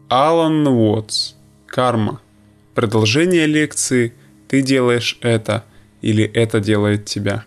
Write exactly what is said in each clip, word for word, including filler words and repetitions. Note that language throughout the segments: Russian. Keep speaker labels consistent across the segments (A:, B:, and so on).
A: Алан Уотс. Карма. Продолжение лекции «Ты делаешь это» или «Это делает тебя».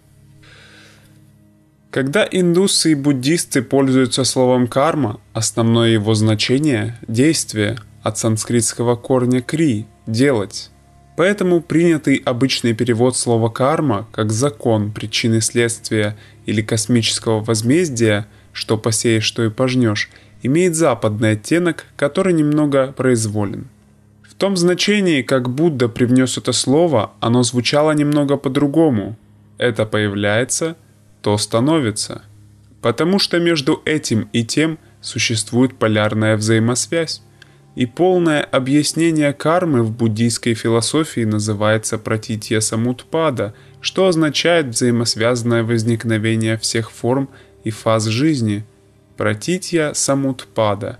A: Когда индусы и буддисты пользуются словом «карма», основное его значение – действие, от санскритского корня «кри» – «делать». Поэтому принятый обычный перевод слова «карма» как «закон причины следствия» или «космического возмездия», что посеешь, что и пожнешь, имеет западный оттенок, который немного произволен. В том значении, как Будда привнес это слово, оно звучало немного по-другому. Это появляется, то становится. Потому что между этим и тем существует полярная взаимосвязь. И полное объяснение кармы в буддийской философии называется пратитья самутпада, что означает взаимосвязанное возникновение всех форм и фаз жизни. Пратитья самутпада.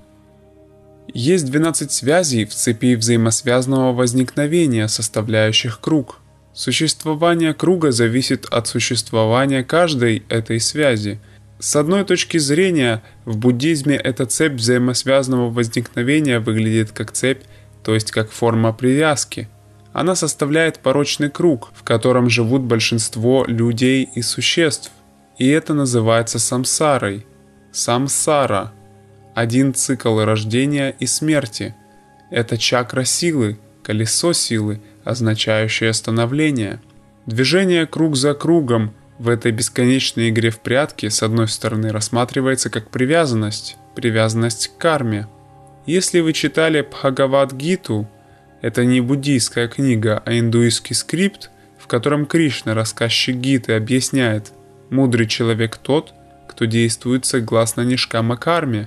A: Есть двенадцать связей в цепи взаимосвязанного возникновения, составляющих круг. Существование круга зависит от существования каждой этой связи. С одной точки зрения, в буддизме эта цепь взаимосвязанного возникновения выглядит как цепь, то есть как форма привязки. Она составляет порочный круг, в котором живут большинство людей и существ, и это называется самсарой. Самсара – один цикл рождения и смерти. Это чакра силы, колесо силы, означающее становление. Движение круг за кругом в этой бесконечной игре в прятки с одной стороны рассматривается как привязанность, привязанность к карме. Если вы читали Бхагавад-гиту, это не буддийская книга, а индуистский скрипт, в котором Кришна, рассказчик Гиты, объясняет: «Мудрый человек тот, кто действует согласно нишкама-карме».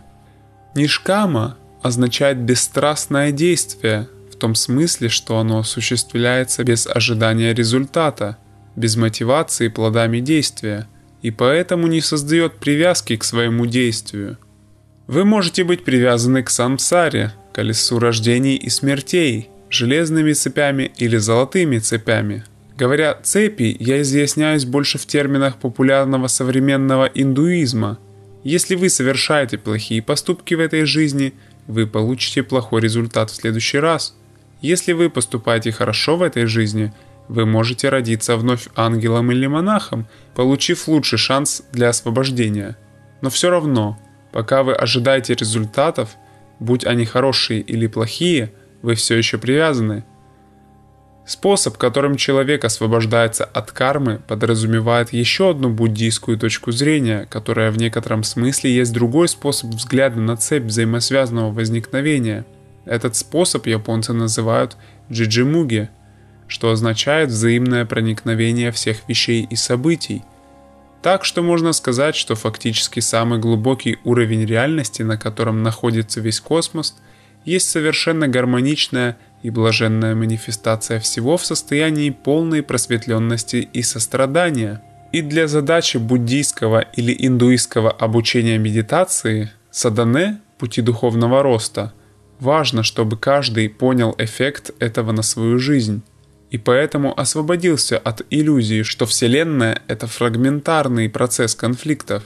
A: Нишкама означает бесстрастное действие, в том смысле, что оно осуществляется без ожидания результата, без мотивации плодами действия, и поэтому не создает привязки к своему действию. Вы можете быть привязаны к самсаре, колесу рождений и смертей, железными цепями или золотыми цепями. Говоря «цепи», я изъясняюсь больше в терминах популярного современного индуизма. Если вы совершаете плохие поступки в этой жизни, вы получите плохой результат в следующий раз. Если вы поступаете хорошо в этой жизни, вы можете родиться вновь ангелом или монахом, получив лучший шанс для освобождения. Но все равно, пока вы ожидаете результатов, будь они хорошие или плохие, вы все еще привязаны. Способ, которым человек освобождается от кармы, подразумевает еще одну буддийскую точку зрения, которая в некотором смысле есть другой способ взгляда на цепь взаимосвязанного возникновения. Этот способ японцы называют джиджимуги, что означает взаимное проникновение всех вещей и событий. Так что можно сказать, что фактически самый глубокий уровень реальности, на котором находится весь космос, есть совершенно гармоничная и блаженная манифестация всего в состоянии полной просветленности и сострадания. И для задачи буддийского или индуистского обучения медитации, садхане, пути духовного роста, важно, чтобы каждый понял эффект этого на свою жизнь, и поэтому освободился от иллюзии, что Вселенная — это фрагментарный процесс конфликтов.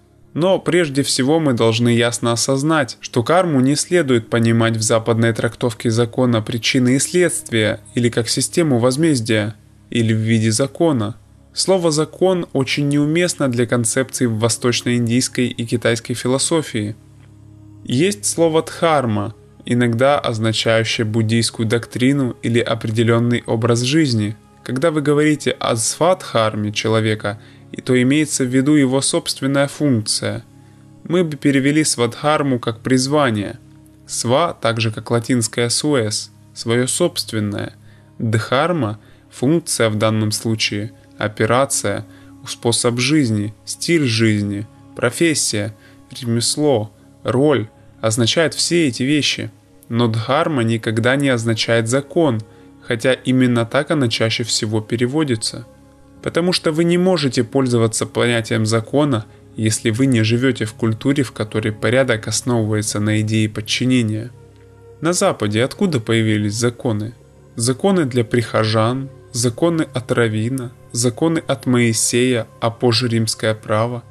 A: Но прежде всего мы должны ясно осознать, что карму не следует понимать в западной трактовке закона причины и следствия, или как систему возмездия, или в виде закона. Слово «закон» очень неуместно для концепций в восточно-индийской и китайской философии. Есть слово «дхарма», иногда означающее буддийскую доктрину или определенный образ жизни. Когда вы говорите о свадхарме человека, и то имеется в виду его собственная функция. Мы бы перевели свадхарму как призвание. Сва, так же как латинское суэс, свое собственное. Дхарма – функция в данном случае, операция, способ жизни, стиль жизни, профессия, ремесло, роль – означает все эти вещи. Но дхарма никогда не означает закон, хотя именно так она чаще всего переводится. Потому что вы не можете пользоваться понятием закона, если вы не живете в культуре, в которой порядок основывается на идее подчинения. На Западе откуда появились законы? Законы для прихожан, законы от Раввина, законы от Моисея, а позже римское право.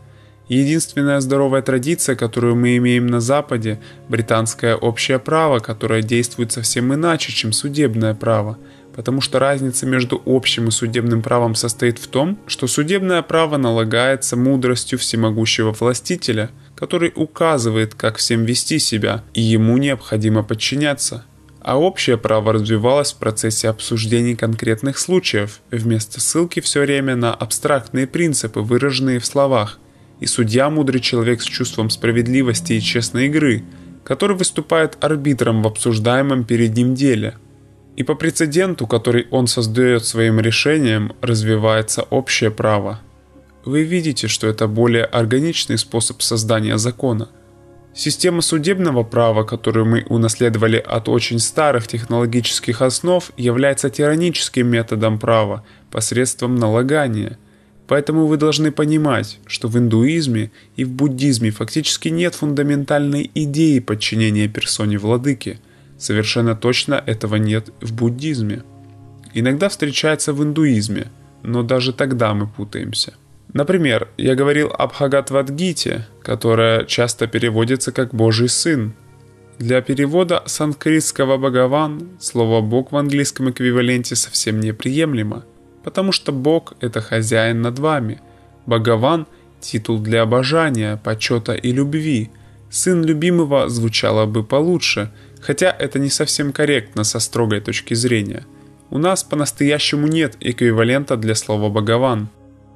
A: Единственная здоровая традиция, которую мы имеем на Западе – британское общее право, которое действует совсем иначе, чем судебное право, потому что разница между общим и судебным правом состоит в том, что судебное право налагается мудростью всемогущего властителя, который указывает, как всем вести себя, и ему необходимо подчиняться. А общее право развивалось в процессе обсуждений конкретных случаев, вместо ссылки все время на абстрактные принципы, выраженные в словах. И судья – мудрый человек с чувством справедливости и честной игры, который выступает арбитром в обсуждаемом перед ним деле. И по прецеденту, который он создает своим решением, развивается общее право. Вы видите, что это более органичный способ создания закона. Система судебного права, которую мы унаследовали от очень старых технологических основ, является тираническим методом права посредством налагания. Поэтому вы должны понимать, что в индуизме и в буддизме фактически нет фундаментальной идеи подчинения персоне владыки. Совершенно точно этого нет в буддизме. Иногда встречается в индуизме, но даже тогда мы путаемся. Например, я говорил об Бхагавад-гите, которая часто переводится как «Божий сын». Для перевода санскритского «Бхагаван» слово «бог» в английском эквиваленте совсем неприемлемо, потому что Бог – это хозяин над вами. Бхагаван – титул для обожания, почета и любви. Сын любимого звучало бы получше, хотя это не совсем корректно со строгой точки зрения. У нас по-настоящему нет эквивалента для слова «Бхагаван».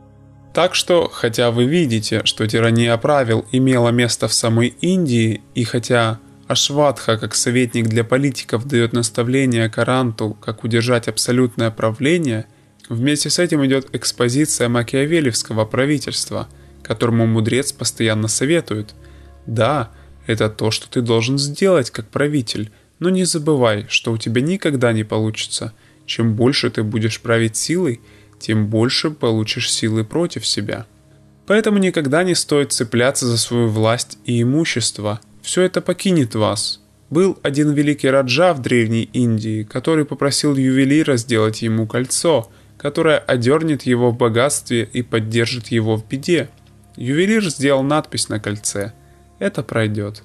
A: Так что, хотя вы видите, что тирания правил имела место в самой Индии, и хотя Ашватха как советник для политиков дает наставления Каранту, как удержать абсолютное правление, вместе с этим идет экспозиция макиавелевского правительства, которому мудрец постоянно советует: да, это то, что ты должен сделать как правитель, но не забывай, что у тебя никогда не получится. Чем больше ты будешь править силой, тем больше получишь силы против себя. Поэтому никогда не стоит цепляться за свою власть и имущество. Все это покинет вас. Был один великий раджа в Древней Индии, который попросил ювелира сделать ему кольцо, которое одернет его в богатстве и поддержит его в беде. Ювелир сделал надпись на кольце: «Это пройдет».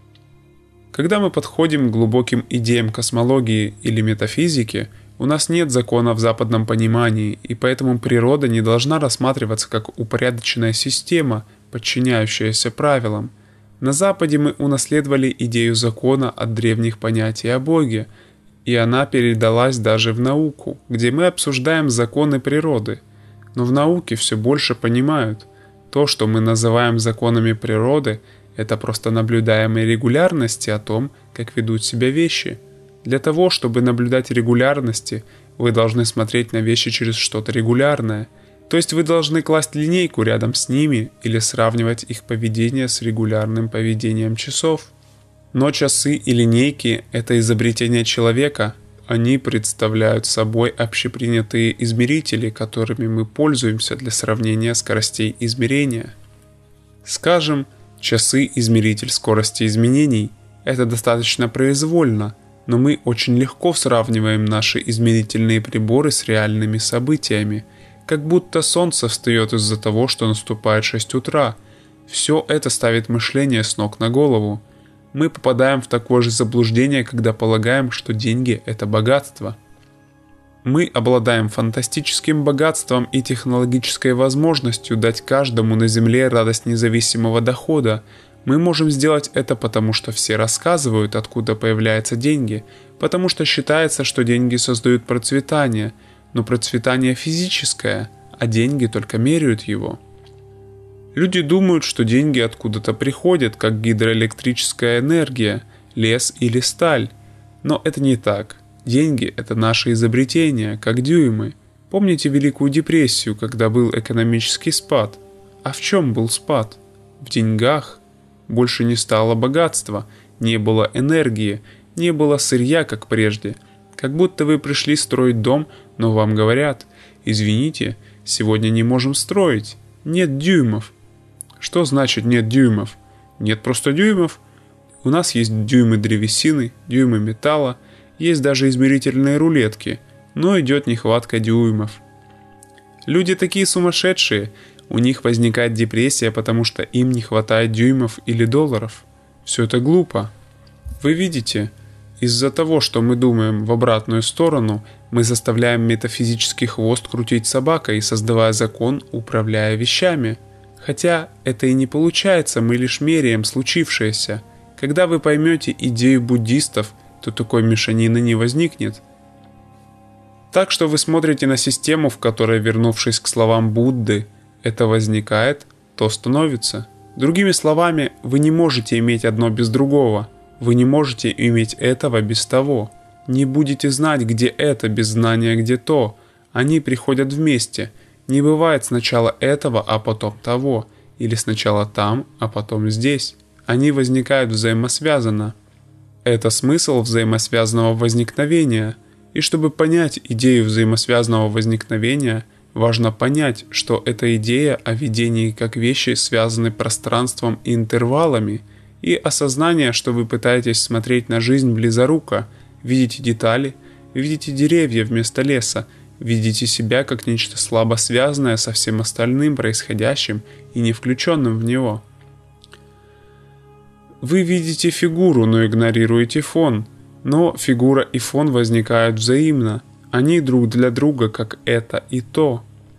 A: Когда мы подходим к глубоким идеям космологии или метафизики, у нас нет закона в западном понимании, и поэтому природа не должна рассматриваться как упорядоченная система, подчиняющаяся правилам. На Западе мы унаследовали идею закона от древних понятий о Боге, и она передалась даже в науку, где мы обсуждаем законы природы. Но в науке все больше понимают, то, что мы называем законами природы, это просто наблюдаемые регулярности о том, как ведут себя вещи. Для того, чтобы наблюдать регулярности, вы должны смотреть на вещи через что-то регулярное. То есть вы должны класть линейку рядом с ними или сравнивать их поведение с регулярным поведением часов. Но часы и линейки – это изобретение человека. Они представляют собой общепринятые измерители, которыми мы пользуемся для сравнения скоростей измерения. Скажем, часы – измеритель скорости изменений. Это достаточно произвольно, но мы очень легко сравниваем наши измерительные приборы с реальными событиями, как будто солнце встает из-за того, что наступает шесть утра. Все это ставит мышление с ног на голову. Мы попадаем в такое же заблуждение, когда полагаем, что деньги – это богатство. Мы обладаем фантастическим богатством и технологической возможностью дать каждому на Земле радость независимого дохода. Мы можем сделать это потому, что все рассказывают, откуда появляются деньги, потому что считается, что деньги создают процветание, но процветание физическое, а деньги только меряют его. Люди думают, что деньги откуда-то приходят, как гидроэлектрическая энергия, лес или сталь, но это не так. Деньги – это наши изобретения, как дюймы. Помните Великую депрессию, когда был экономический спад? А в чем был спад? В деньгах. Больше не стало богатства, не было энергии, не было сырья, как прежде. Как будто вы пришли строить дом, но вам говорят: извините, сегодня не можем строить, нет дюймов. Что значит нет дюймов? Нет просто дюймов. У нас есть дюймы древесины, дюймы металла, есть даже измерительные рулетки, но идет нехватка дюймов. Люди такие сумасшедшие, У них возникает депрессия, потому что им не хватает дюймов или долларов. Все это глупо. Вы видите, из-за того, что мы думаем в обратную сторону, мы заставляем метафизический хвост крутить собакой, создавая закон, управляя вещами. Хотя это и не получается, мы лишь меряем случившееся. Когда вы поймете идею буддистов, то такой мешанины не возникнет. Так что вы смотрите на систему, в которой, вернувшись к словам Будды, это возникает, то становится. Другими словами, вы не можете иметь одно без другого. Вы не можете иметь этого без того. Не будете знать, где это, без знания, где то. Они приходят вместе. Не бывает сначала этого, а потом того. Или сначала там, а потом здесь. Они возникают взаимосвязанно. Это смысл взаимосвязанного возникновения. И чтобы понять идею взаимосвязанного возникновения, важно понять, что эта идея о видении как вещи связаны пространством и интервалами, и осознание, что вы пытаетесь смотреть на жизнь близоруко, видите детали, видите деревья вместо леса, видите себя как нечто слабо связанное со всем остальным происходящим и не включенным в него. Вы видите фигуру, но игнорируете фон. Но фигура и фон возникают взаимно. Они друг для друга как это и то.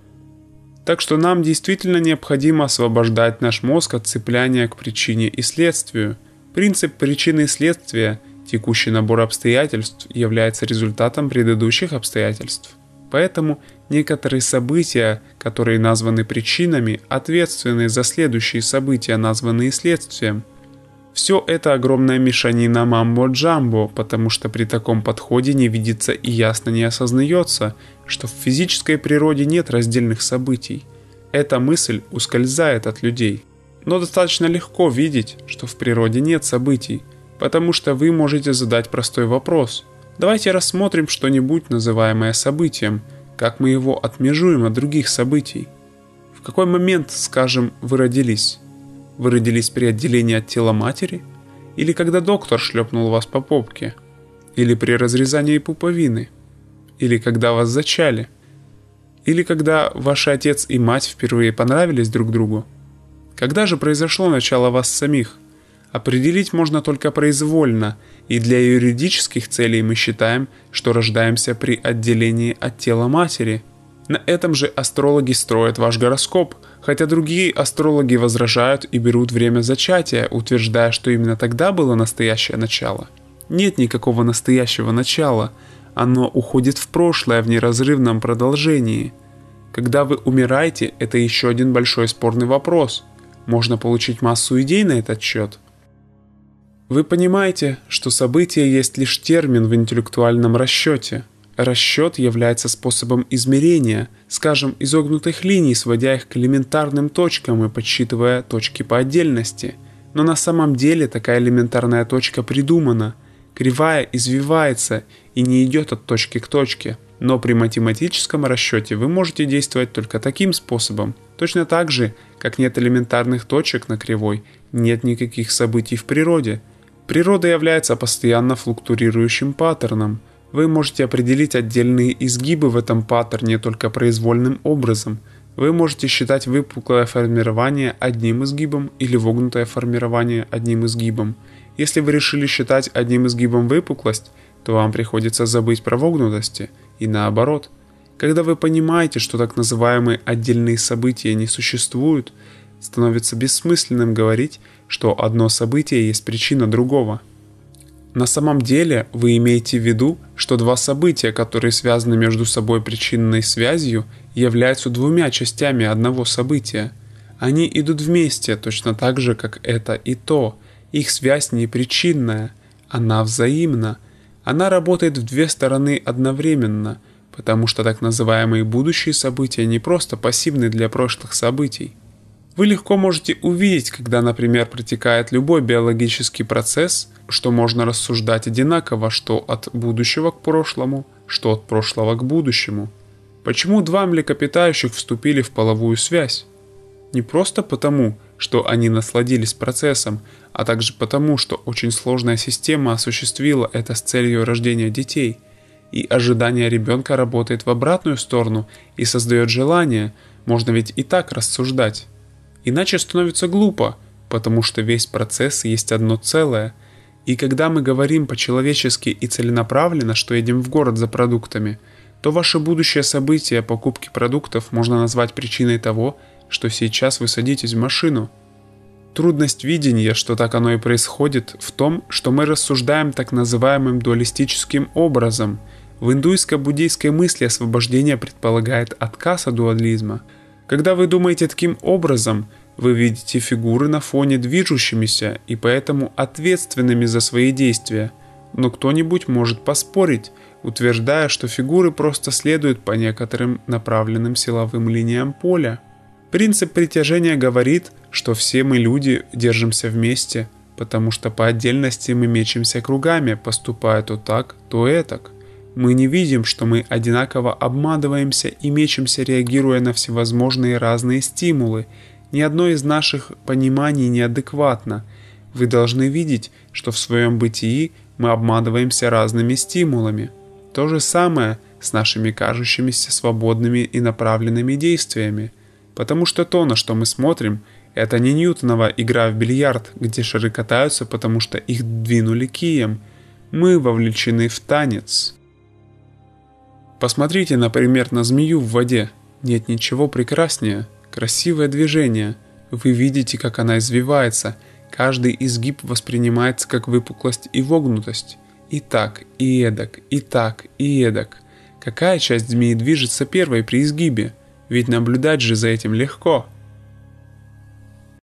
A: Так что нам действительно необходимо освобождать наш мозг от цепляния к причине и следствию. Принцип причины и следствия, текущий набор обстоятельств, является результатом предыдущих обстоятельств. Поэтому некоторые события, которые названы причинами, ответственны за следующие события, названные следствием. Все это огромная мешанина мамбо-джамбо, потому что при таком подходе не видится и ясно не осознается, что в физической природе нет раздельных событий. Эта мысль ускользает от людей. Но достаточно легко видеть, что в природе нет событий, потому что вы можете задать простой вопрос. Давайте рассмотрим что-нибудь, называемое событием, как мы его отмежуем от других событий. В какой момент, скажем, вы родились? Вы родились при отделении от тела матери? Или когда доктор шлепнул вас по попке? Или при разрезании пуповины? Или когда вас зачали? Или когда ваши отец и мать впервые понравились друг другу? Когда же произошло начало вас самих? Определить можно только произвольно, и для юридических целей мы считаем, что рождаемся при отделении от тела матери. На этом же астрологи строят ваш гороскоп, хотя другие астрологи возражают и берут время зачатия, утверждая, что именно тогда было настоящее начало. Нет никакого настоящего начала, оно уходит в прошлое в неразрывном продолжении. Когда вы умираете, это еще один большой спорный вопрос. Можно получить массу идей на этот счет. Вы понимаете, что событие есть лишь термин в интеллектуальном расчете. Расчет является способом измерения, скажем, изогнутых линий, сводя их к элементарным точкам и подсчитывая точки по отдельности. Но на самом деле такая элементарная точка придумана. Кривая извивается и не идет от точки к точке. Но при математическом расчете вы можете действовать только таким способом. Точно так же, как нет элементарных точек на кривой, нет никаких событий в природе. Природа является постоянно флуктуирующим паттерном. Вы можете определить отдельные изгибы в этом паттерне только произвольным образом. Вы можете считать выпуклое формирование одним изгибом или вогнутое формирование одним изгибом. Если вы решили считать одним изгибом выпуклость, то вам приходится забыть про вогнутости, и наоборот. Когда вы понимаете, что так называемые отдельные события не существуют, становится бессмысленным говорить, что одно событие есть причина другого. На самом деле вы имеете в виду, что два события, которые связаны между собой причинной связью, являются двумя частями одного события. Они идут вместе, точно так же, как это и то. Их связь не причинная, она взаимна. Она работает в две стороны одновременно, потому что так называемые будущие события не просто пассивны для прошлых событий. Вы легко можете увидеть, когда, например, протекает любой биологический процесс, что можно рассуждать одинаково, что от будущего к прошлому, что от прошлого к будущему. Почему два млекопитающих вступили в половую связь? Не просто потому, что они насладились процессом, а также потому, что очень сложная система осуществила это с целью рождения детей, и ожидание ребенка работает в обратную сторону и создает желание, Можно ведь и так рассуждать. Иначе становится глупо, потому что весь процесс есть одно целое. И когда мы говорим по-человечески и целенаправленно, что едем в город за продуктами, то ваше будущее событие покупки продуктов можно назвать причиной того, что сейчас вы садитесь в машину. Трудность видения, что так оно и происходит, в том, что мы рассуждаем так называемым дуалистическим образом. В индуйско-буддийской мысли освобождение предполагает отказ от дуализма. Когда вы думаете таким образом, вы видите фигуры на фоне движущимися и поэтому ответственными за свои действия. Но кто-нибудь может поспорить, утверждая, что фигуры просто следуют по некоторым направленным силовым линиям поля. Принцип притяжения говорит, что все мы люди держимся вместе, потому что по отдельности мы мечемся кругами, поступая то так, то этак. Мы не видим, что мы одинаково обманываемся и мечемся, реагируя на всевозможные разные стимулы. Ни одно из наших пониманий неадекватно. Вы должны видеть, что в своем бытии мы обманываемся разными стимулами. То же самое с нашими кажущимися свободными и направленными действиями. Потому что то, на что мы смотрим, это не Ньютонова игра в бильярд, где шары катаются, потому что их двинули кием. Мы вовлечены в танец. Посмотрите, например, на змею в воде. Нет ничего прекраснее. Красивое движение. Вы видите, как она извивается. Каждый изгиб воспринимается как выпуклость и вогнутость. И так, и эдак, и так, и эдак. Какая часть змеи движется первой при изгибе? Ведь наблюдать же за этим легко.